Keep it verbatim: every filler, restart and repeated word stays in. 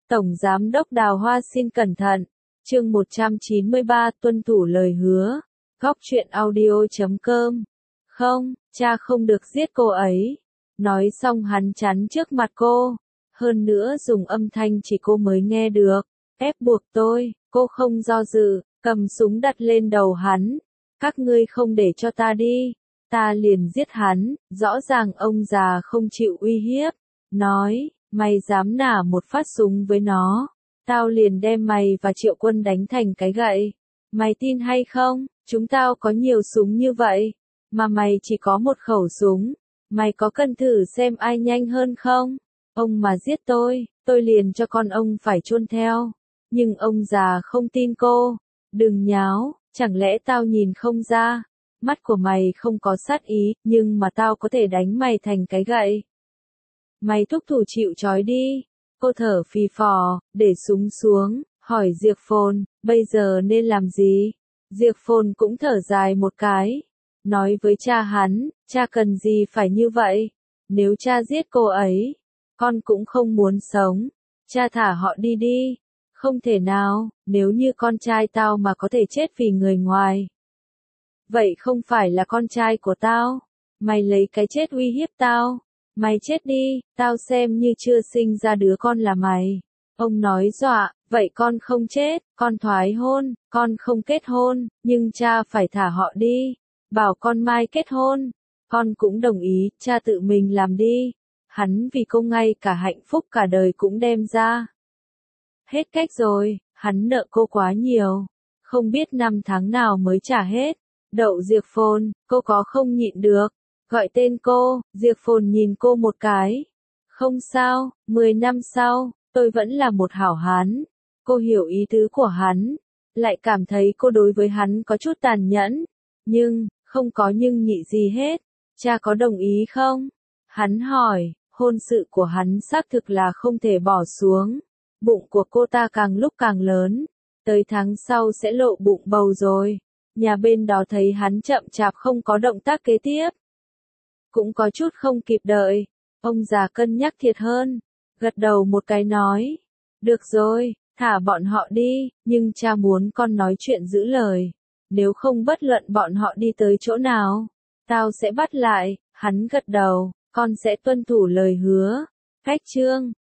Tổng Giám đốc Đào Hoa xin cẩn thận. Chương một trăm chín mươi ba tuân thủ lời hứa. Góc truyện audio chấm com. Không, cha không được giết cô ấy. Nói xong hắn chắn trước mặt cô. Hơn nữa dùng âm thanh chỉ cô mới nghe được. Ép buộc tôi, cô không do dự, cầm súng đặt lên đầu hắn. Các ngươi không để cho ta đi, ta liền giết hắn. Rõ ràng ông già không chịu uy hiếp. Nói, mày dám nả một phát súng với nó, tao liền đem mày và Triệu Quân đánh thành cái gậy. Mày tin hay không, chúng tao có nhiều súng như vậy, mà mày chỉ có một khẩu súng. Mày có cần thử xem ai nhanh hơn không? Ông mà giết tôi, tôi liền cho con ông phải chôn theo. Nhưng ông già không tin cô. Đừng nháo, chẳng lẽ tao nhìn không ra? Mắt của mày không có sát ý, nhưng mà tao có thể đánh mày thành cái gậy. Mày thúc thủ chịu trói đi. Cô thở phì phò, để súng xuống, hỏi Diệp Phồn, bây giờ nên làm gì? Diệp Phồn cũng thở dài một cái. Nói với cha hắn, cha cần gì phải như vậy? Nếu cha giết cô ấy, con cũng không muốn sống. Cha thả họ đi đi. Không thể nào, nếu như con trai tao mà có thể chết vì người ngoài. Vậy không phải là con trai của tao. Mày lấy cái chết uy hiếp tao. Mày chết đi, tao xem như chưa sinh ra đứa con là mày. Ông nói dọa, vậy con không chết, con thoái hôn, con không kết hôn, nhưng cha phải thả họ đi. Bảo con mai kết hôn. Con cũng đồng ý, cha tự mình làm đi. Hắn vì cô ngay cả hạnh phúc cả đời cũng đem ra. Hết cách rồi, hắn nợ cô quá nhiều. Không biết năm tháng nào mới trả hết. Đậu Diệp Phồn, cô có không nhịn được. Gọi tên cô, Diệp Phồn nhìn cô một cái. Không sao, mười năm sau, tôi vẫn là một hảo hán. Cô hiểu ý tứ của hắn. Lại cảm thấy cô đối với hắn có chút tàn nhẫn. Nhưng, không có nhưng nhị gì hết. Cha có đồng ý không? Hắn hỏi, hôn sự của hắn xác thực là không thể bỏ xuống. Bụng của cô ta càng lúc càng lớn. Tới tháng sau sẽ lộ bụng bầu rồi. Nhà bên đó thấy hắn chậm chạp không có động tác kế tiếp. Cũng có chút không kịp đợi. Ông già cân nhắc thiệt hơn. Gật đầu một cái nói. Được rồi, thả bọn họ đi, nhưng cha muốn con nói chuyện giữ lời. Nếu không bất luận bọn họ đi tới chỗ nào, tao sẽ bắt lại. Hắn gật đầu, con sẽ tuân thủ lời hứa. Cách chương